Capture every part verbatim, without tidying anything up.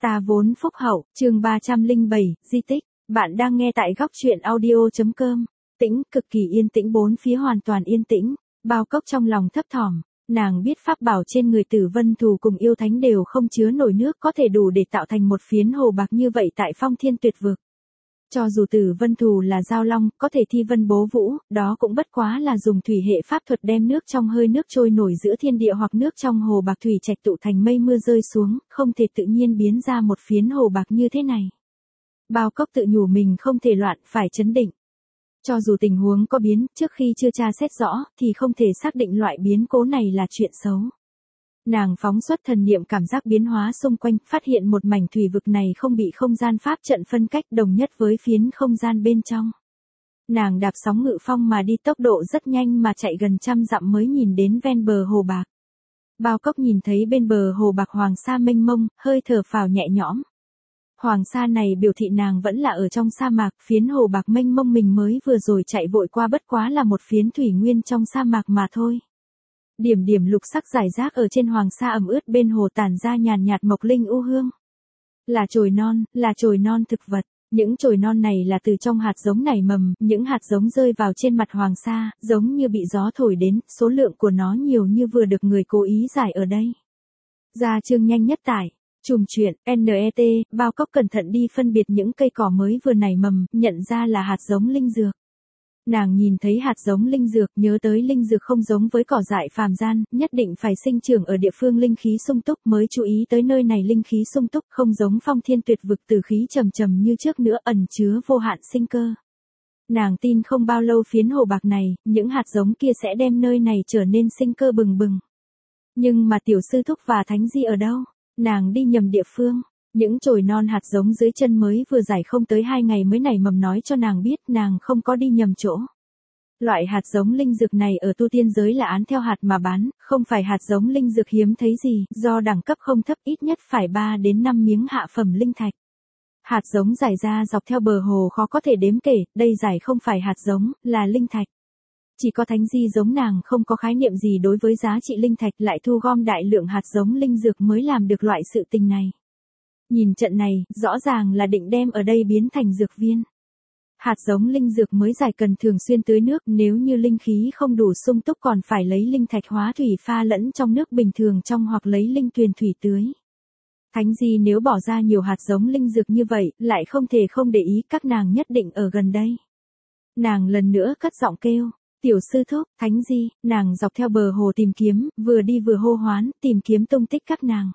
Ta vốn phúc hậu, chương ba trăm lẻ bảy, di tích. Bạn đang nghe tại góc truyện audio.com. Tĩnh, cực kỳ yên tĩnh, bốn phía hoàn toàn yên tĩnh. Bao Cốc trong lòng thấp thỏm, nàng biết pháp bảo trên người Tử Vân Thù cùng yêu thánh đều không chứa nổi nước có thể đủ để tạo thành một phiến hồ bạc như vậy tại Phong Thiên Tuyệt Vực. Cho dù Tử Vân Thù là giao long, có thể thi vân bố vũ, đó cũng bất quá là dùng thủy hệ pháp thuật đem nước trong hơi nước trôi nổi giữa thiên địa hoặc nước trong hồ bạc thủy trạch tụ thành mây mưa rơi xuống, không thể tự nhiên biến ra một phiến hồ bạc như thế này. Bao Cốc tự nhủ mình không thể loạn, phải trấn định. Cho dù tình huống có biến, trước khi chưa tra xét rõ, thì không thể xác định loại biến cố này là chuyện xấu. Nàng phóng xuất thần niệm cảm giác biến hóa xung quanh, phát hiện một mảnh thủy vực này không bị không gian pháp trận phân cách, đồng nhất với phiến không gian bên trong. Nàng đạp sóng ngự phong mà đi, tốc độ rất nhanh mà chạy gần trăm dặm mới nhìn đến ven bờ hồ bạc. Bao Cốc nhìn thấy bên bờ hồ bạc hoàng sa mênh mông, hơi thở phào nhẹ nhõm. Hoàng sa này biểu thị nàng vẫn là ở trong sa mạc, phiến hồ bạc mênh mông mình mới vừa rồi chạy vội qua bất quá là một phiến thủy nguyên trong sa mạc mà thôi. Điểm điểm lục sắc rải rác ở trên hoàng sa ẩm ướt bên hồ tản ra nhàn nhạt mộc linh u hương. Là chồi non, là chồi non thực vật. Những chồi non này là từ trong hạt giống nảy mầm, những hạt giống rơi vào trên mặt hoàng sa, giống như bị gió thổi đến, số lượng của nó nhiều như vừa được người cố ý giải ở đây. Ra chương nhanh nhất tải. Chùm chuyện, en e tê, Bao Cốc cẩn thận đi phân biệt những cây cỏ mới vừa nảy mầm, nhận ra là hạt giống linh dược. Nàng nhìn thấy hạt giống linh dược, nhớ tới linh dược không giống với cỏ dại phàm gian, nhất định phải sinh trưởng ở địa phương linh khí sung túc, mới chú ý tới nơi này linh khí sung túc, không giống Phong Thiên Tuyệt Vực từ khí trầm trầm như trước nữa, ẩn chứa vô hạn sinh cơ. Nàng tin không bao lâu phiến hồ bạc này, những hạt giống kia sẽ đem nơi này trở nên sinh cơ bừng bừng. Nhưng mà tiểu sư thúc và thánh di ở đâu? Nàng đi nhầm địa phương. Những chồi non hạt giống dưới chân mới vừa giải không tới hai ngày mới nảy mầm nói cho nàng biết nàng không có đi nhầm chỗ. Loại hạt giống linh dược này ở tu tiên giới là án theo hạt mà bán, không phải hạt giống linh dược hiếm thấy gì, do đẳng cấp không thấp, ít nhất phải ba đến năm miếng hạ phẩm linh thạch. Hạt giống giải ra dọc theo bờ hồ khó có thể đếm kể, đây giải không phải hạt giống, là linh thạch. Chỉ có thánh di giống nàng không có khái niệm gì đối với giá trị linh thạch, lại thu gom đại lượng hạt giống linh dược mới làm được loại sự tình này. Nhìn trận này, rõ ràng là định đem ở đây biến thành dược viên. Hạt giống linh dược mới giải cần thường xuyên tưới nước, nếu như linh khí không đủ sung túc còn phải lấy linh thạch hóa thủy pha lẫn trong nước bình thường trong hoặc lấy linh tuyền thủy tưới. Thánh di nếu bỏ ra nhiều hạt giống linh dược như vậy, lại không thể không để ý, các nàng nhất định ở gần đây. Nàng lần nữa cất giọng kêu. Tiểu sư thúc, thánh di, nàng dọc theo bờ hồ tìm kiếm, vừa đi vừa hô hoán, tìm kiếm tung tích các nàng.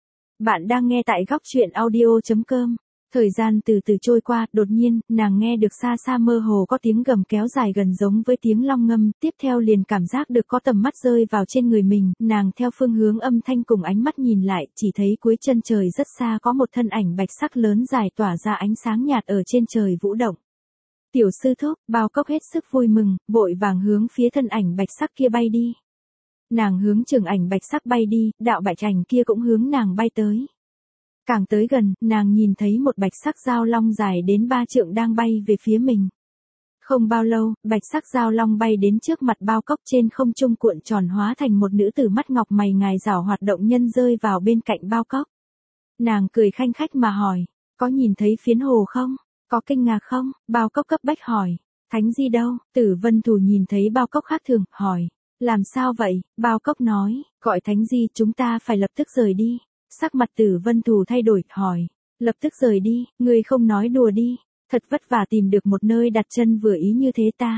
Bạn đang nghe tại góc truyện audio.com. Thời gian từ từ trôi qua, đột nhiên, nàng nghe được xa xa mơ hồ có tiếng gầm kéo dài gần giống với tiếng long ngâm, tiếp theo liền cảm giác được có tầm mắt rơi vào trên người mình, nàng theo phương hướng âm thanh cùng ánh mắt nhìn lại, chỉ thấy cuối chân trời rất xa có một thân ảnh bạch sắc lớn dài tỏa ra ánh sáng nhạt ở trên trời vũ động. Tiểu sư thúc, Bao Cốc hết sức vui mừng, vội vàng hướng phía thân ảnh bạch sắc kia bay đi. Nàng hướng trường ảnh bạch sắc bay đi, đạo bạch ảnh kia cũng hướng nàng bay tới. Càng tới gần, nàng nhìn thấy một bạch sắc giao long dài đến ba trượng đang bay về phía mình. Không bao lâu, bạch sắc giao long bay đến trước mặt Bao Cốc, trên không trung cuộn tròn hóa thành một nữ tử mắt ngọc mày ngài rảo hoạt động nhân rơi vào bên cạnh Bao Cốc. Nàng cười khanh khách mà hỏi, có nhìn thấy phiến hồ không? Có kinh ngạc không? Bao Cốc cấp bách hỏi. Thánh di đâu? Tử Vân Thù nhìn thấy Bao Cốc khác thường, hỏi. Làm sao vậy? Bao Cốc nói, gọi thánh di, chúng ta phải lập tức rời đi. Sắc mặt Tử Vân Thù thay đổi, hỏi. Lập tức rời đi, ngươi không nói đùa đi. Thật vất vả tìm được một nơi đặt chân vừa ý như thế ta.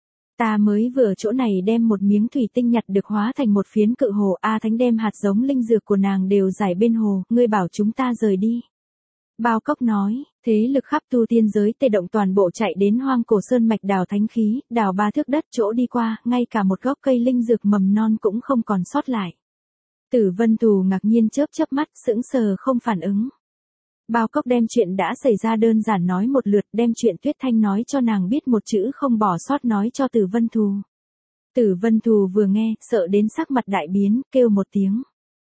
Ta mới vừa ở chỗ này đem một miếng thủy tinh nhặt được hóa thành một phiến cự hồ. A Thánh đem hạt giống linh dược của nàng đều giải bên hồ, ngươi bảo chúng ta rời đi. Bao Cốc nói, thế lực khắp tu tiên giới tề động toàn bộ chạy đến hoang cổ sơn mạch đào thánh khí, đào ba thước đất chỗ đi qua, ngay cả một gốc cây linh dược mầm non cũng không còn sót lại. Tử Vân Thù ngạc nhiên chớp chớp mắt, sững sờ không phản ứng. Bao Cốc đem chuyện đã xảy ra đơn giản nói một lượt, đem chuyện Tuyết Thanh nói cho nàng biết một chữ không bỏ sót nói cho Tử Vân Thù. Tử Vân Thù vừa nghe, sợ đến sắc mặt đại biến, kêu một tiếng.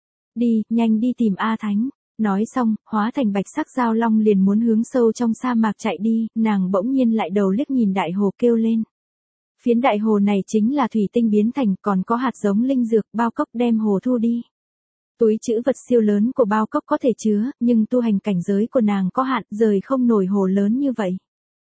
Đi, nhanh đi tìm A Thánh. Nói xong, hóa thành bạch sắc giao long liền muốn hướng sâu trong sa mạc chạy đi, nàng bỗng nhiên lại đầu liếc nhìn đại hồ kêu lên. Phiến đại hồ này chính là thủy tinh biến thành, còn có hạt giống linh dược, Bao Cốc đem hồ thu đi. Túi trữ vật siêu lớn của Bao Cốc có thể chứa, nhưng tu hành cảnh giới của nàng có hạn, rời không nổi hồ lớn như vậy.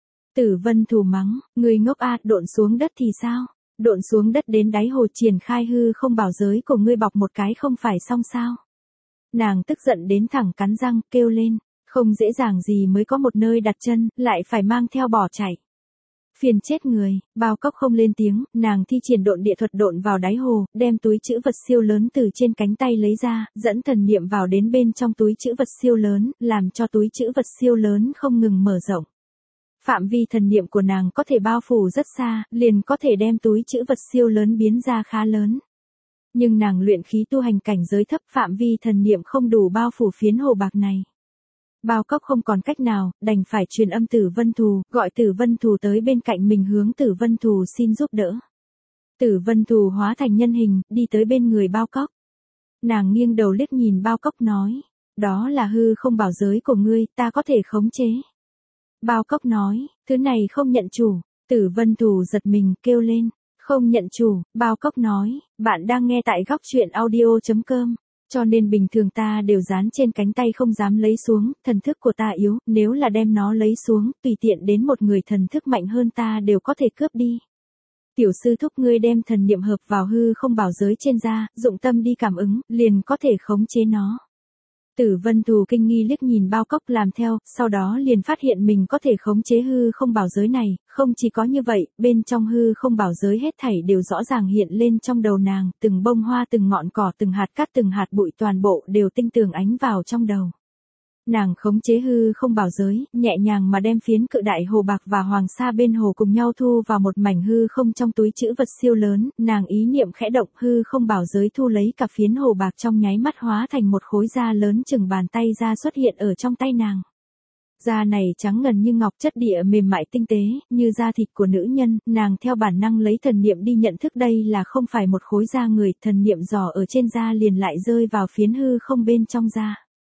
Tử Vân Thù mắng, người ngốc a, độn xuống đất thì sao? Độn xuống đất đến đáy hồ triển khai hư không bảo giới của ngươi bọc một cái không phải xong sao? Nàng tức giận đến thẳng cắn răng, kêu lên, không dễ dàng gì mới có một nơi đặt chân, lại phải mang theo bỏ chạy. Phiền chết người, Bao Cốc không lên tiếng, nàng thi triển độn địa thuật độn vào đáy hồ, đem túi trữ vật siêu lớn từ trên cánh tay lấy ra, dẫn thần niệm vào đến bên trong túi trữ vật siêu lớn, làm cho túi trữ vật siêu lớn không ngừng mở rộng. Phạm vi thần niệm của nàng có thể bao phủ rất xa, liền có thể đem túi trữ vật siêu lớn biến ra khá lớn. Nhưng nàng luyện khí tu hành cảnh giới thấp, phạm vi thần niệm không đủ bao phủ phiến hồ bạc này. Bao Cốc không còn cách nào, đành phải truyền âm Tử Vân Thù, gọi Tử Vân Thù tới bên cạnh mình hướng Tử Vân Thù xin giúp đỡ. Tử Vân Thù hóa thành nhân hình, đi tới bên người Bao Cốc. Nàng nghiêng đầu liếc nhìn Bao Cốc nói, đó là hư không bảo giới của ngươi, ta có thể khống chế. Bao Cốc nói, thứ này không nhận chủ. Tử Vân Thù giật mình, kêu lên, không nhận chủ. Bao Cốc nói, bạn đang nghe tại góc truyện audio chấm com. Cho nên bình thường ta đều dán trên cánh tay không dám lấy xuống, thần thức của ta yếu, nếu là đem nó lấy xuống, tùy tiện đến một người thần thức mạnh hơn ta đều có thể cướp đi. Tiểu sư thúc ngươi đem thần niệm hợp vào hư không bảo giới trên da, dụng tâm đi cảm ứng, liền có thể khống chế nó. Tử Vân Thù kinh nghi liếc nhìn Bao Cốc làm theo, sau đó liền phát hiện mình có thể khống chế hư không bảo giới này, không chỉ có như vậy, bên trong hư không bảo giới hết thảy đều rõ ràng hiện lên trong đầu nàng, từng bông hoa từng ngọn cỏ từng hạt cát từng hạt bụi toàn bộ đều tinh tường ánh vào trong đầu. Nàng khống chế hư không bảo giới, nhẹ nhàng mà đem phiến cự đại hồ bạc và hoàng sa bên hồ cùng nhau thu vào một mảnh hư không trong túi trữ vật siêu lớn, nàng ý niệm khẽ động, hư không bảo giới thu lấy cả phiến hồ bạc trong nháy mắt hóa thành một khối da lớn chừng bàn tay ra xuất hiện ở trong tay nàng. Da này trắng ngần như ngọc, chất địa mềm mại tinh tế, như da thịt của nữ nhân, nàng theo bản năng lấy thần niệm đi nhận thức đây là không phải một khối da người, thần niệm dò ở trên da liền lại rơi vào phiến hư không bên trong da.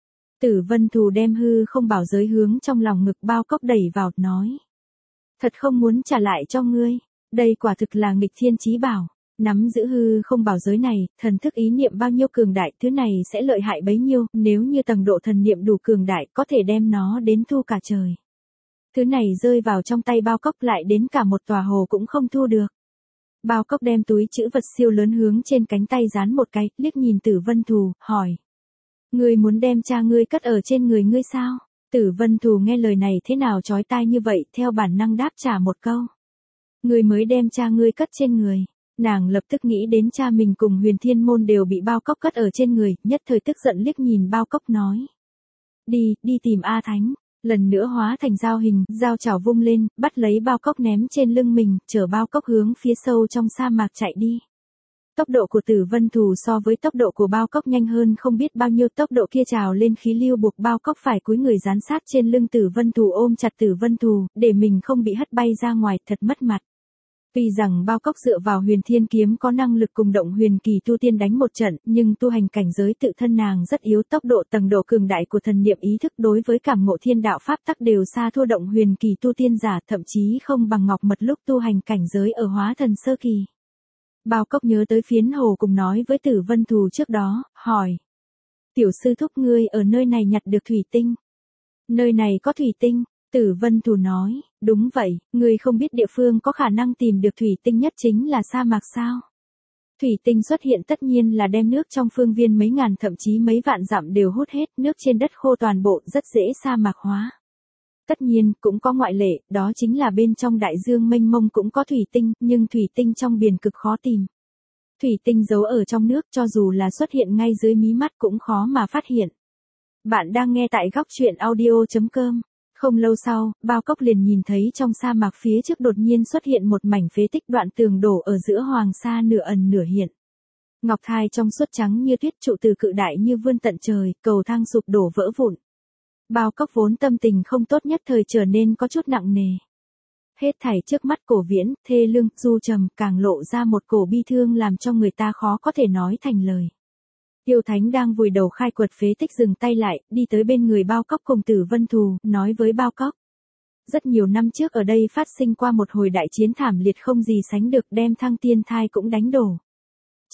Tử Vân Thù đem hư không bảo giới hướng trong lòng ngực Bao Cốc đẩy vào, nói. Thật không muốn trả lại cho ngươi, đây quả thực là nghịch thiên chí bảo, nắm giữ hư không bảo giới này, thần thức ý niệm bao nhiêu cường đại, thứ này sẽ lợi hại bấy nhiêu, nếu như tầng độ thần niệm đủ cường đại, có thể đem nó đến thu cả trời. Thứ này rơi vào trong tay Bao Cốc lại đến cả một tòa hồ cũng không thu được. Bao Cốc đem túi trữ vật siêu lớn hướng trên cánh tay dán một cái, liếc nhìn Tử Vân Thù, hỏi. Ngươi muốn đem cha ngươi cất ở trên người ngươi sao? Tử Vân Thù nghe lời này thế nào chói tai như vậy, theo bản năng đáp trả một câu. Ngươi mới đem cha ngươi cất trên người. Nàng lập tức nghĩ đến cha mình cùng Huyền Thiên Môn đều bị Bao Cốc cất ở trên người, nhất thời tức giận liếc nhìn Bao Cốc nói. Đi, đi tìm A Thánh. Lần nữa hóa thành dao hình, dao chảo vung lên, bắt lấy Bao Cốc ném trên lưng mình, chở Bao Cốc hướng phía sâu trong sa mạc chạy đi. Tốc độ của Tử Vân Thù so với tốc độ của Bao Cốc nhanh hơn không biết bao nhiêu, tốc độ kia trào lên khí lưu buộc Bao Cốc phải cúi người dán sát trên lưng Tử Vân Thù ôm chặt Tử Vân Thù, để mình không bị hất bay ra ngoài, thật mất mặt. Vì rằng Bao Cốc dựa vào Huyền Thiên Kiếm có năng lực cùng động huyền kỳ tu tiên đánh một trận, nhưng tu hành cảnh giới tự thân nàng rất yếu, tốc độ tầng độ cường đại của thần niệm ý thức đối với cảm ngộ thiên đạo pháp tắc đều xa thua động huyền kỳ tu tiên giả, thậm chí không bằng Ngọc Mật lúc tu hành cảnh giới ở hóa thần sơ kỳ. Bao Cốc nhớ tới phiến hồ cùng nói với Tử Vân Thù trước đó, hỏi. Tiểu sư thúc ngươi ở nơi này nhặt được thủy tinh. Nơi này có thủy tinh, Tử Vân Thù nói, đúng vậy, ngươi không biết địa phương có khả năng tìm được thủy tinh nhất chính là sa mạc sao. Thủy tinh xuất hiện tất nhiên là đem nước trong phương viên mấy ngàn thậm chí mấy vạn dặm đều hút hết, nước trên đất khô toàn bộ rất dễ sa mạc hóa. Tất nhiên, cũng có ngoại lệ, đó chính là bên trong đại dương mênh mông cũng có thủy tinh, nhưng thủy tinh trong biển cực khó tìm. Thủy tinh giấu ở trong nước cho dù là xuất hiện ngay dưới mí mắt cũng khó mà phát hiện. Bạn đang nghe tại góc truyện audio chấm com. Không lâu sau, Bao Cốc liền nhìn thấy trong sa mạc phía trước đột nhiên xuất hiện một mảnh phế tích, đoạn tường đổ ở giữa hoàng sa nửa ẩn nửa hiện. Ngọc thai trong suốt trắng như tuyết, trụ từ cự đại như vươn tận trời, cầu thang sụp đổ vỡ vụn. Bao Cốc vốn tâm tình không tốt nhất thời trở nên có chút nặng nề. Hết thảy trước mắt cổ viễn, thê lương, du trầm, càng lộ ra một cổ bi thương làm cho người ta khó có thể nói thành lời. Yêu Thánh đang vùi đầu khai quật phế tích dừng tay lại, đi tới bên người Bao Cốc cùng Tử Vân Thù, nói với Bao Cốc. Rất nhiều năm trước ở đây phát sinh qua một hồi đại chiến thảm liệt không gì sánh được, đem Thăng Tiên Thai cũng đánh đổ.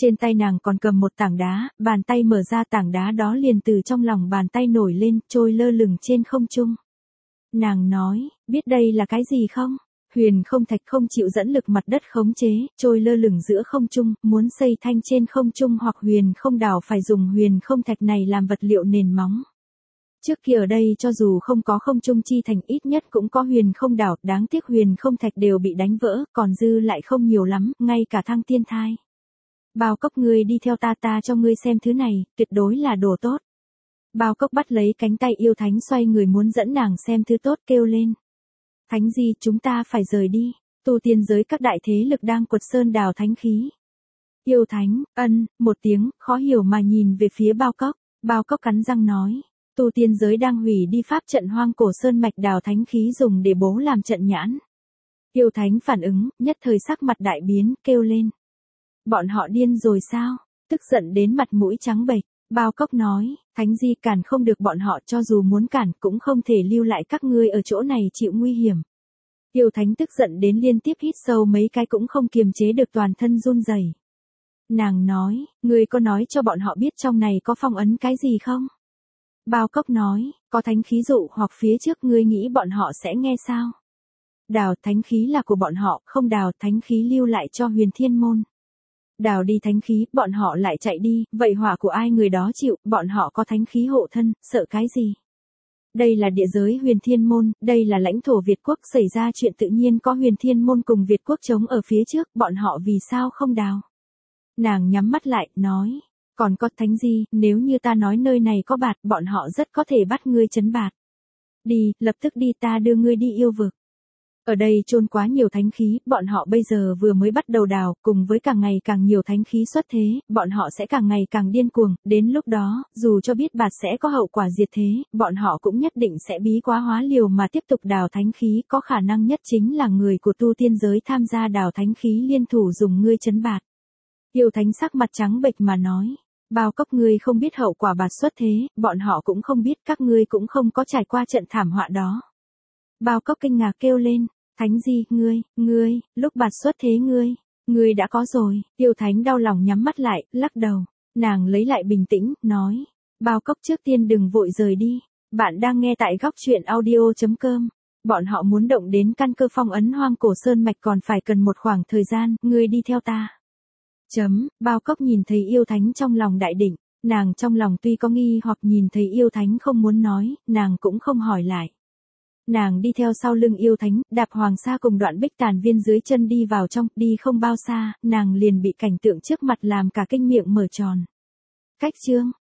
Trên tay nàng còn cầm một tảng đá, bàn tay mở ra tảng đá đó liền từ trong lòng bàn tay nổi lên, trôi lơ lửng trên không trung. Nàng nói, biết đây là cái gì không? Huyền không thạch không chịu dẫn lực mặt đất khống chế, trôi lơ lửng giữa không trung, muốn xây thanh trên không trung hoặc huyền không đảo phải dùng huyền không thạch này làm vật liệu nền móng. Trước kia ở đây cho dù không có không trung chi thành ít nhất cũng có huyền không đảo, đáng tiếc huyền không thạch đều bị đánh vỡ, còn dư lại không nhiều lắm, ngay cả thăng tiên thai. Bao Cốc ngươi đi theo ta ta cho ngươi xem thứ này, tuyệt đối là đồ tốt. Bao Cốc bắt lấy cánh tay yêu thánh xoay người muốn dẫn nàng xem thứ tốt kêu lên. Thánh Di chúng ta phải rời đi, tu tiên giới các đại thế lực đang quật sơn đào thánh khí. Yêu thánh, ân, một tiếng, khó hiểu mà nhìn về phía Bao Cốc, Bao Cốc cắn răng nói. Tu tiên giới đang hủy đi pháp trận hoang cổ sơn mạch đào thánh khí dùng để bố làm trận nhãn. Yêu thánh phản ứng, nhất thời sắc mặt đại biến, kêu lên. Bọn họ điên rồi sao? Tức giận đến mặt mũi trắng bệch. Bao Cốc nói, Thánh Di cản không được bọn họ, cho dù muốn cản cũng không thể lưu lại các ngươi ở chỗ này chịu nguy hiểm. Yêu thánh tức giận đến liên tiếp hít sâu mấy cái cũng không kiềm chế được toàn thân run rẩy. Nàng nói, ngươi có nói cho bọn họ biết trong này có phong ấn cái gì không? Bao Cốc nói, có thánh khí dụ hoặc phía trước ngươi nghĩ bọn họ sẽ nghe sao? Đào thánh khí là của bọn họ, không đào thánh khí lưu lại cho huyền thiên môn. Đào đi thánh khí, bọn họ lại chạy đi, vậy họa của ai người đó chịu, bọn họ có thánh khí hộ thân, sợ cái gì? Đây là địa giới huyền thiên môn, đây là lãnh thổ Việt quốc, xảy ra chuyện tự nhiên có huyền thiên môn cùng Việt quốc chống ở phía trước, bọn họ vì sao không đào? Nàng nhắm mắt lại, nói, còn có Thánh Di, nếu như ta nói nơi này có bạt, bọn họ rất có thể bắt ngươi trấn bạt. Đi, lập tức đi ta đưa ngươi đi yêu vực. Ở đây chôn quá nhiều thánh khí, bọn họ bây giờ vừa mới bắt đầu đào, cùng với càng ngày càng nhiều thánh khí xuất thế, bọn họ sẽ càng ngày càng điên cuồng, đến lúc đó, dù cho biết bạt sẽ có hậu quả diệt thế, bọn họ cũng nhất định sẽ bí quá hóa liều mà tiếp tục đào thánh khí, có khả năng nhất chính là người của tu tiên giới tham gia đào thánh khí liên thủ dùng ngươi trấn bạt. Yêu thánh sắc mặt trắng bệch mà nói, Bao Cốc ngươi không biết hậu quả bạt xuất thế, bọn họ cũng không biết, các ngươi cũng không có trải qua trận thảm họa đó. Bao Cốc kinh ngạc kêu lên, Thánh Di, ngươi, ngươi, lúc bạt xuất thế ngươi, ngươi đã có rồi. Yêu thánh đau lòng nhắm mắt lại, lắc đầu, nàng lấy lại bình tĩnh, nói, Bao Cốc trước tiên đừng vội rời đi, bạn đang nghe tại góc truyện audio chấm com. Bọn họ muốn động đến căn cơ phong ấn hoang cổ sơn mạch còn phải cần một khoảng thời gian, ngươi đi theo ta. Chấm, Bao Cốc nhìn thấy yêu thánh trong lòng đại định, nàng trong lòng tuy có nghi hoặc nhìn thấy yêu thánh không muốn nói, nàng cũng không hỏi lại. Nàng đi theo sau lưng yêu thánh, đạp hoàng sa cùng đoạn bích tàn viên dưới chân đi vào trong, đi không bao xa, nàng liền bị cảnh tượng trước mặt làm cả kinh miệng mở tròn. Cách chương